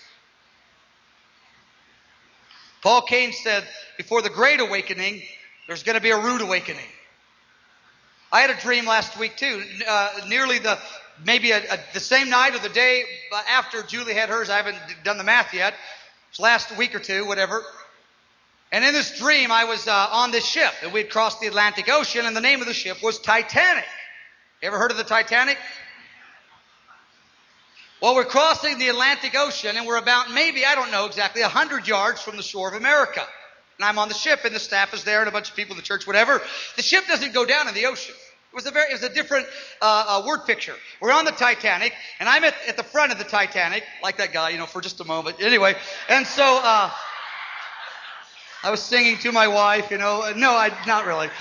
Paul Cain said, before the Great Awakening, there's going to be a rude awakening. I had a dream last week too, nearly the same night or the day after Julie had hers. I haven't done the math yet. It's last week or two, whatever. And in this dream, I was on this ship, and we'd crossed the Atlantic Ocean, and the name of the ship was Titanic. You ever heard of the Titanic? Well, we're crossing the Atlantic Ocean, and we're about maybe, I don't know exactly, 100 yards from the shore of America. And I'm on the ship, and the staff is there, and a bunch of people in the church, whatever. The ship doesn't go down in the ocean. It was a different word picture. We're on the Titanic, and I'm at the front of the Titanic, like that guy, for just a moment. Anyway, and so I was singing to my wife, No, not really.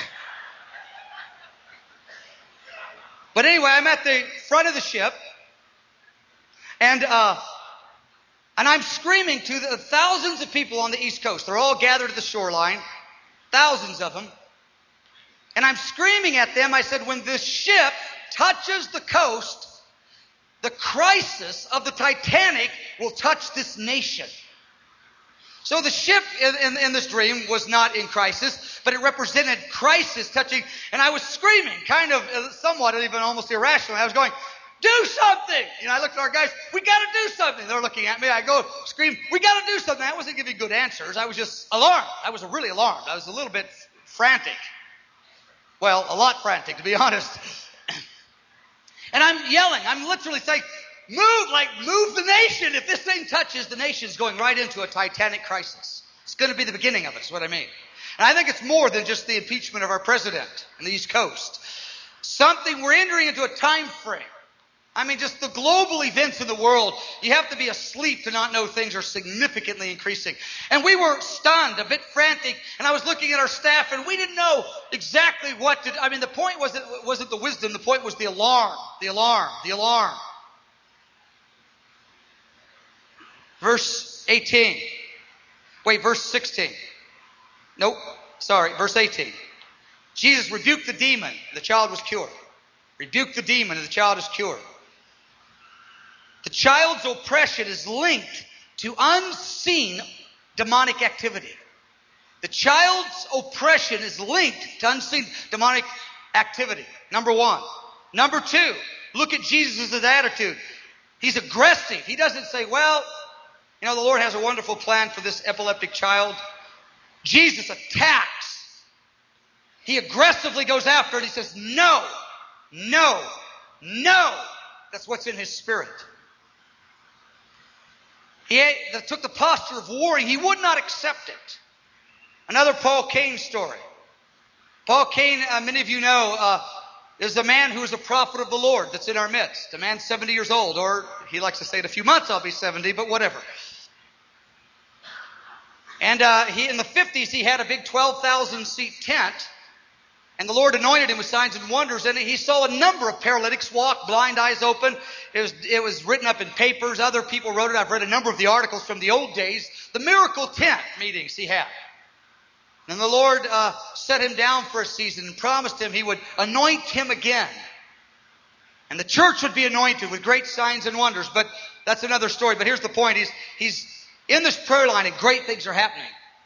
But anyway, I'm at the front of the ship, and I'm screaming to the thousands of people on the East Coast. They're all gathered at the shoreline, thousands of them. And I'm screaming at them. I said, when this ship touches the coast, the crisis of the Titanic will touch this nation. So the ship in this dream was not in crisis, but it represented crisis touching. And I was screaming, kind of somewhat, even almost irrationally. I was going, do something! I looked at our guys, we got to do something. They're looking at me. I go, scream, we got to do something. I wasn't giving good answers. I was just alarmed. I was really alarmed. I was a little bit frantic. Well, a lot frantic, to be honest. And I'm yelling. I'm literally saying, move the nation. If this thing touches, the nation's going right into a Titanic crisis. It's going to be the beginning of it, is what I mean. And I think it's more than just the impeachment of our president in the East Coast. We're entering into a time frame. Just the global events in the world. You have to be asleep to not know things are significantly increasing. And we were stunned, a bit frantic, and I was looking at our staff, and we didn't know exactly what to do. The point wasn't the wisdom, the point was the alarm. The alarm. Verse 18. Wait, verse 16. Nope, sorry, verse 18. Jesus rebuked the demon, and the child was cured. Rebuked the demon, and the child is cured. The child's oppression is linked to unseen demonic activity. The child's oppression is linked to unseen demonic activity. Number one. Number two, look at Jesus' attitude. He's aggressive. He doesn't say, well, the Lord has a wonderful plan for this epileptic child. Jesus attacks. He aggressively goes after it. He says, no. That's what's in his spirit. He took the posture of warring. He would not accept it. Another Paul Cain story. Paul Cain, many of you know, is a man who is a prophet of the Lord that's in our midst. A man 70 years old, or he likes to say in a few months I'll be 70, but whatever. And in the 50s, he had a big 12,000 seat tent. And the Lord anointed him with signs and wonders. And he saw a number of paralytics walk, blind eyes open. It was written up in papers. Other people wrote it. I've read a number of the articles from the old days. The miracle tent meetings he had. And the Lord set him down for a season and promised him he would anoint him again. And the church would be anointed with great signs and wonders. But that's another story. But here's the point. He's in this prayer line and great things are happening.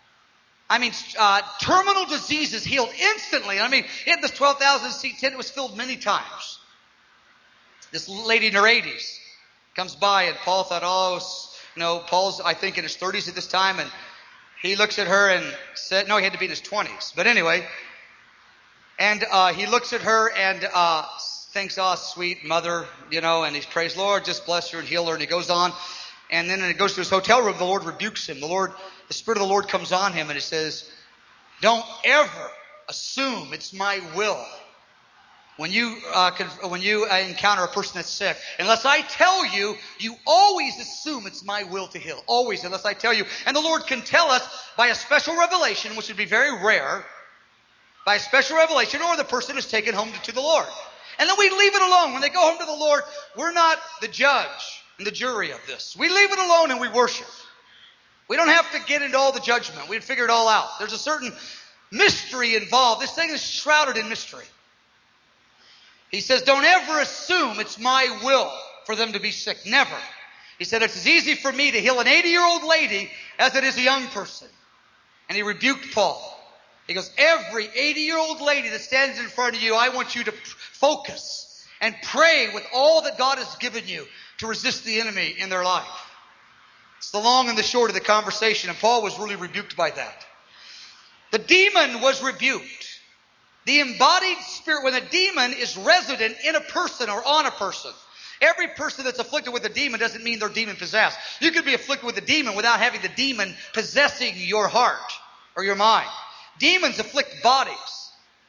Terminal diseases healed instantly. In this 12,000 seat tent, it was filled many times. This lady in her 80s comes by, and Paul thought, Paul's, I think, in his 30s at this time, and he looks at her and said, no, he had to be in his 20s. But anyway, and he looks at her and thinks, sweet mother, and he prays, Lord, just bless her and heal her, and he goes on. And then he goes to his hotel room, the Lord rebukes him. The Spirit of the Lord comes on him and he says, don't ever assume it's my will when you encounter a person that's sick. Unless I tell you, you always assume it's my will to heal. Always, unless I tell you. And the Lord can tell us by a special revelation, which would be very rare, by a special revelation, or the person is taken home to the Lord. And then we leave it alone. When they go home to the Lord, we're not the judge and the jury of this. We leave it alone and we worship. We don't have to get into all the judgment. We'd figure it all out. There's a certain mystery involved. This thing is shrouded in mystery. He says, don't ever assume it's my will for them to be sick. Never. He said, it's as easy for me to heal an 80-year-old lady as it is a young person. And he rebuked Paul. He goes, every 80-year-old lady that stands in front of you, I want you to focus and pray with all that God has given you to resist the enemy in their life. It's the long and the short of the conversation, and Paul was really rebuked by that. The demon was rebuked. The embodied spirit, when a demon is resident in a person or on a person, every person that's afflicted with a demon doesn't mean they're demon possessed. You could be afflicted with a demon without having the demon possessing your heart or your mind. Demons afflict bodies.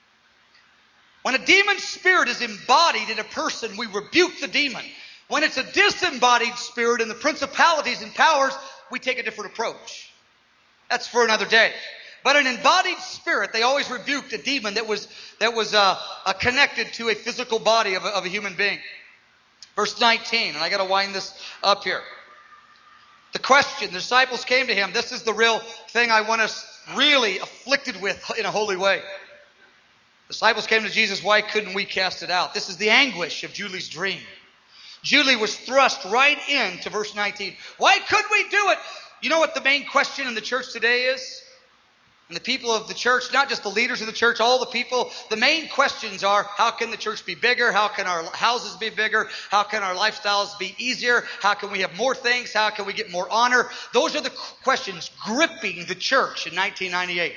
When a demon spirit is embodied in a person, we rebuke the demon. When it's a disembodied spirit in the principalities and powers, we take a different approach. That's for another day. But an embodied spirit, they always rebuked a demon that was connected to a physical body of a human being. Verse 19, and I got to wind this up here. The question, the disciples came to him. This is the real thing I want us really afflicted with in a holy way. The disciples came to Jesus, why couldn't we cast it out? This is the anguish of Julie's dream. Julie was thrust right into verse 19. Why couldn't we do it? You know what the main question in the church today is? And the people of the church, not just the leaders of the church, all the people, the main questions are, how can the church be bigger? How can our houses be bigger? How can our lifestyles be easier? How can we have more things? How can we get more honor? Those are the questions gripping the church in 1998.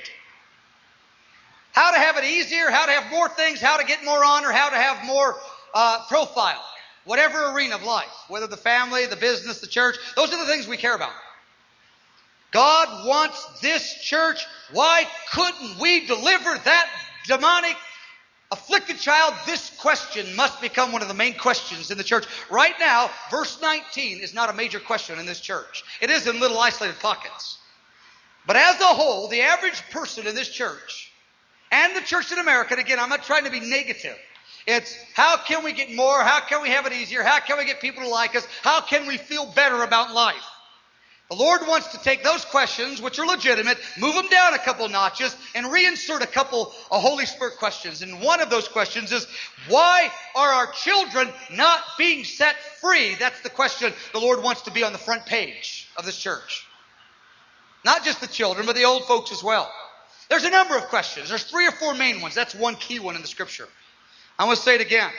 How to have it easier, how to have more things, how to get more honor, how to have more profile. Whatever arena of life, whether the family, the business, the church, those are the things we care about. God wants this church. Why couldn't we deliver that demonic afflicted child? This question must become one of the main questions in the church. Right now, verse 19 is not a major question in this church. It is in little isolated pockets. But as a whole, the average person in this church and the church in America, and again, I'm not trying to be negative. It's how can we get more? How can we have it easier? How can we get people to like us? How can we feel better about life? The Lord wants to take those questions, which are legitimate, move them down a couple notches, and reinsert a couple of Holy Spirit questions. And one of those questions is, why are our children not being set free? That's the question the Lord wants to be on the front page of this church. Not just the children, but the old folks as well. There's a number of questions. There's 3 or 4 main ones. That's one key one in the Scripture. I want to say it again.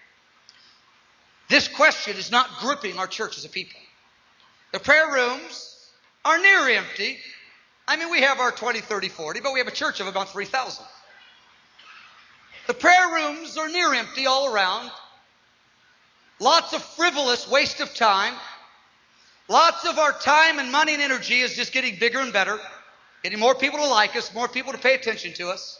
This question is not gripping our church as a people. The prayer rooms are near empty. I mean, we have our 20, 30, 40, but we have a church of about 3,000. The prayer rooms are near empty all around. Lots of frivolous waste of time. Lots of our time and money and energy is just getting bigger and better. Getting more people to like us, more people to pay attention to us.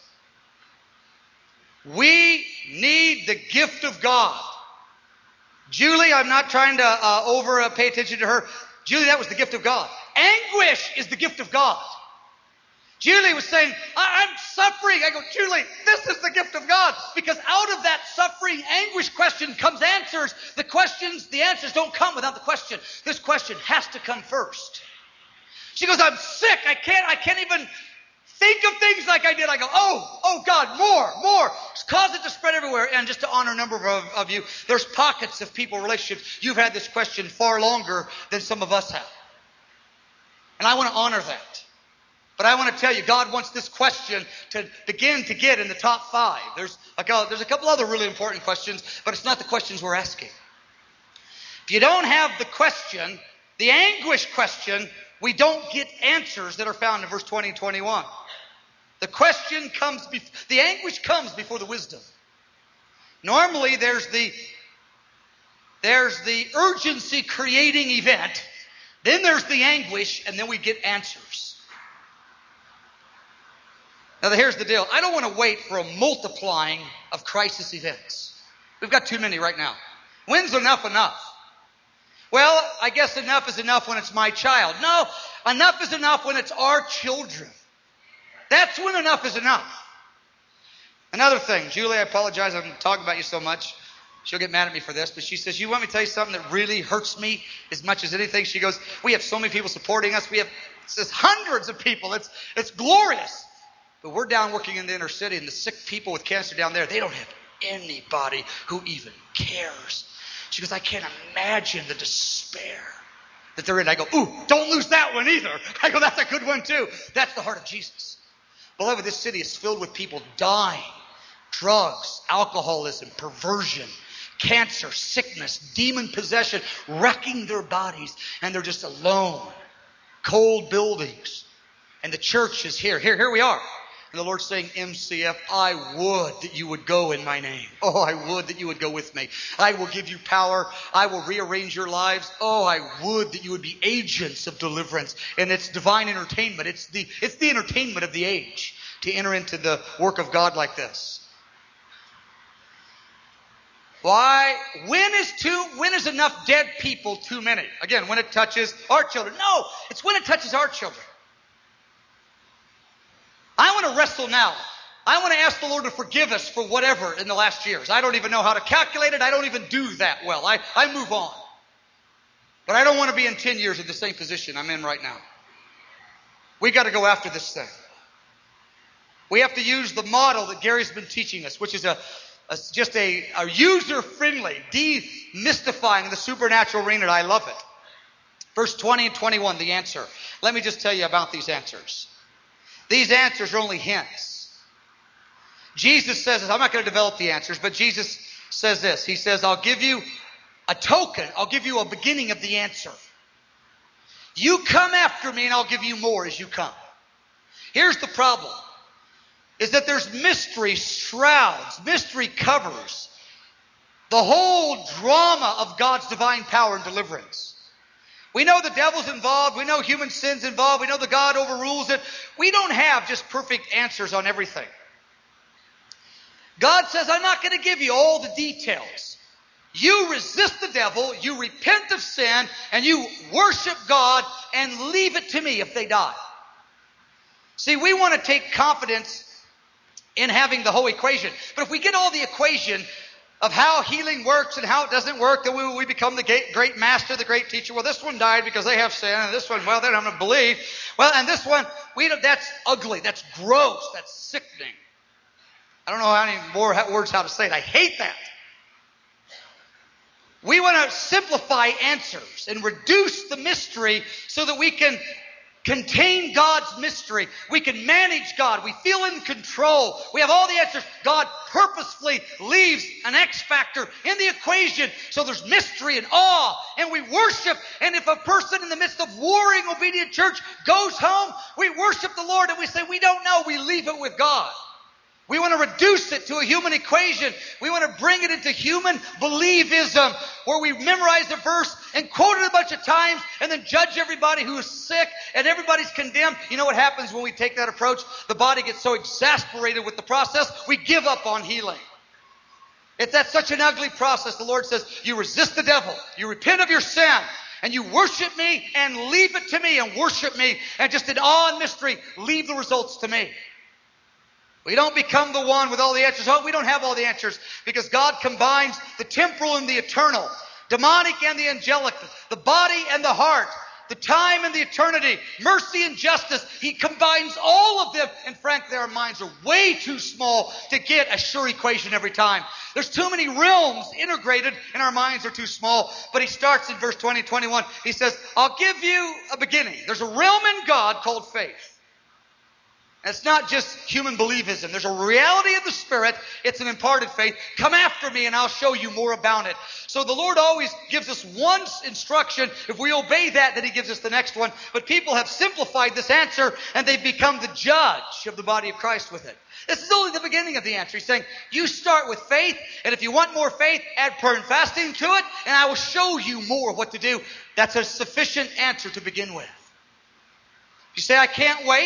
We need the gift of God. Julie, I'm not trying to pay attention to her. Julie, that was the gift of God. Anguish is the gift of God. Julie was saying, I'm suffering. I go, Julie, this is the gift of God. Because out of that suffering, anguish question comes answers. The answers don't come without the question. This question has to come first. She goes, I'm sick. I can't even think of things like I did. I go, oh God, more. Cause it to spread everywhere. And just to honor a number of you, there's pockets of people, relationships. You've had this question far longer than some of us have. And I want to honor that. But I want to tell you, God wants this question to begin to get in the top 5. There's a couple other really important questions, but it's not the questions we're asking. If you don't have the question, the anguish question, we don't get answers that are found in verse 20 and 21. The anguish comes before the wisdom. Normally there's the urgency creating event, then there's the anguish, and then we get answers. Now, here's the deal. I don't want to wait for a multiplying of crisis events. We've got too many right now. When's enough enough? Well, I guess enough is enough when it's my child. No, enough is enough when it's our children. That's when enough is enough. Another thing, Julie, I apologize. I'm talking about you so much. She'll get mad at me for this, but she says, you want me to tell you something that really hurts me as much as anything? She goes, we have so many people supporting us. We have hundreds of people. It's glorious. But we're down working in the inner city, and the sick people with cancer down there, they don't have anybody who even cares. She goes, I can't imagine the despair that they're in. I go, ooh, don't lose that one either. I go, that's a good one too. That's the heart of Jesus. Beloved, this city is filled with people dying. Drugs, alcoholism, perversion, cancer, sickness, demon possession, wrecking their bodies. And they're just alone. Cold buildings. And the church is here. Here we are. And the Lord's saying, MCF, I would that you would go in my name. Oh, I would that you would go with me. I will give you power. I will rearrange your lives. Oh, I would that you would be agents of deliverance. And it's divine entertainment. It's the entertainment of the age to enter into the work of God like this. Why? When is enough dead people too many? Again, when it touches our children. No, it's when it touches our children. I want to wrestle now. I want to ask the Lord to forgive us for whatever in the last years. I don't even know how to calculate it. I don't even do that well. I move on. But I don't want to be in 10 years in the same position I'm in right now. We got to go after this thing. We have to use the model that Gary's been teaching us, which is just a user-friendly, demystifying the supernatural arena. I love it. Verse 20 and 21, the answer. Let me just tell you about these answers. These answers are only hints. Jesus says this. I'm not going to develop the answers, but Jesus says this. He says, I'll give you a token. I'll give you a beginning of the answer. You come after me and I'll give you more as you come. Here's the problem. Is that there's mystery shrouds, mystery covers the whole drama of God's divine power and deliverance. We know the devil's involved. We know human sin's involved. We know that God overrules it. We don't have just perfect answers on everything. God says, I'm not going to give you all the details. You resist the devil, you repent of sin, and you worship God and leave it to me if they die. See, we want to take confidence in having the whole equation. But if we get all the equation of how healing works and how it doesn't work, then we become the great master, the great teacher. Well, this one died because they have sin, and this one, well, they don't have to believe. Well, and this one, that's ugly, that's gross, that's sickening. I don't know how many more words how to say it. I hate that. We want to simplify answers and reduce the mystery so that we can contain God's mystery. We can manage God. We feel in control. We have all the answers. God purposefully leaves an X factor in the equation so there's mystery and awe, and we worship. And if a person in the midst of warring obedient church goes home, we worship the Lord and we say, we don't know. We leave it with God. We want to reduce it to a human equation. We want to bring it into human believism, where we memorize a verse and quote it a bunch of times and then judge everybody who is sick and everybody's condemned. You know what happens when we take that approach? The body gets so exasperated with the process, we give up on healing. That's such an ugly process. The Lord says, you resist the devil, you repent of your sin, and you worship me and leave it to me and worship me, and just in awe and mystery, leave the results to me. We don't become the one with all the answers. Oh, we don't have all the answers, because God combines the temporal and the eternal, demonic and the angelic, the body and the heart, the time and the eternity, mercy and justice. He combines all of them. And frankly, our minds are way too small to get a sure equation every time. There's too many realms integrated and our minds are too small. But he starts in verse 20, 21. He says, I'll give you a beginning. There's a realm in God called faith. It's not just human believism. There's a reality of the Spirit. It's an imparted faith. Come after me and I'll show you more about it. So the Lord always gives us one instruction. If we obey that, then He gives us the next one. But people have simplified this answer and they've become the judge of the body of Christ with it. This is only the beginning of the answer. He's saying, you start with faith, and if you want more faith, add prayer and fasting to it, and I will show you more of what to do. That's a sufficient answer to begin with. You say, I can't wait.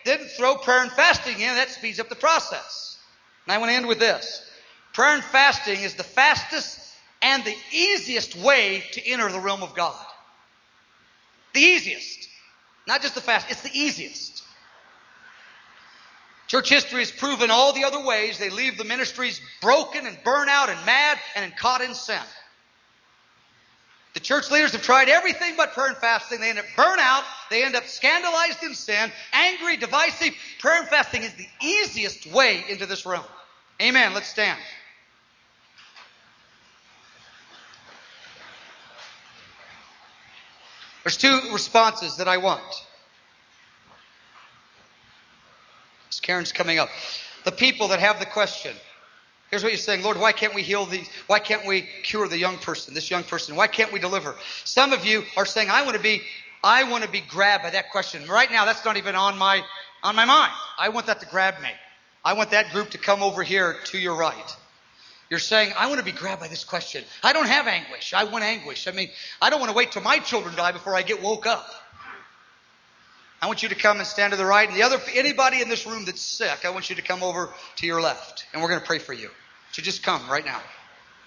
then throw prayer and fasting in. That speeds up the process. And I want to end with this. Prayer and fasting is the fastest and the easiest way to enter the realm of God. The easiest. Not just the fastest, it's the easiest. Church history has proven all the other ways they leave the ministries broken and burnt out and mad and caught in sin. The church leaders have tried everything but prayer and fasting. They end up burnt out. They end up scandalized in sin, angry, divisive. Prayer and fasting is the easiest way into this realm. Amen. Let's stand. There's two responses that I want. As Karen's coming up. The people that have the question. Here's what you're saying. Lord, why can't we heal these? Why can't we cure the young person, this young person? Why can't we deliver? Some of you are saying, I want to be grabbed by that question. Right now, that's not even on my mind. I want that to grab me. I want that group to come over here to your right. You're saying, I want to be grabbed by this question. I don't have anguish. I want anguish. I mean, I don't want to wait till my children die before I get woke up. I want you to come and stand to the right. And anybody in this room that's sick, I want you to come over to your left. And we're going to pray for you. So just come right now.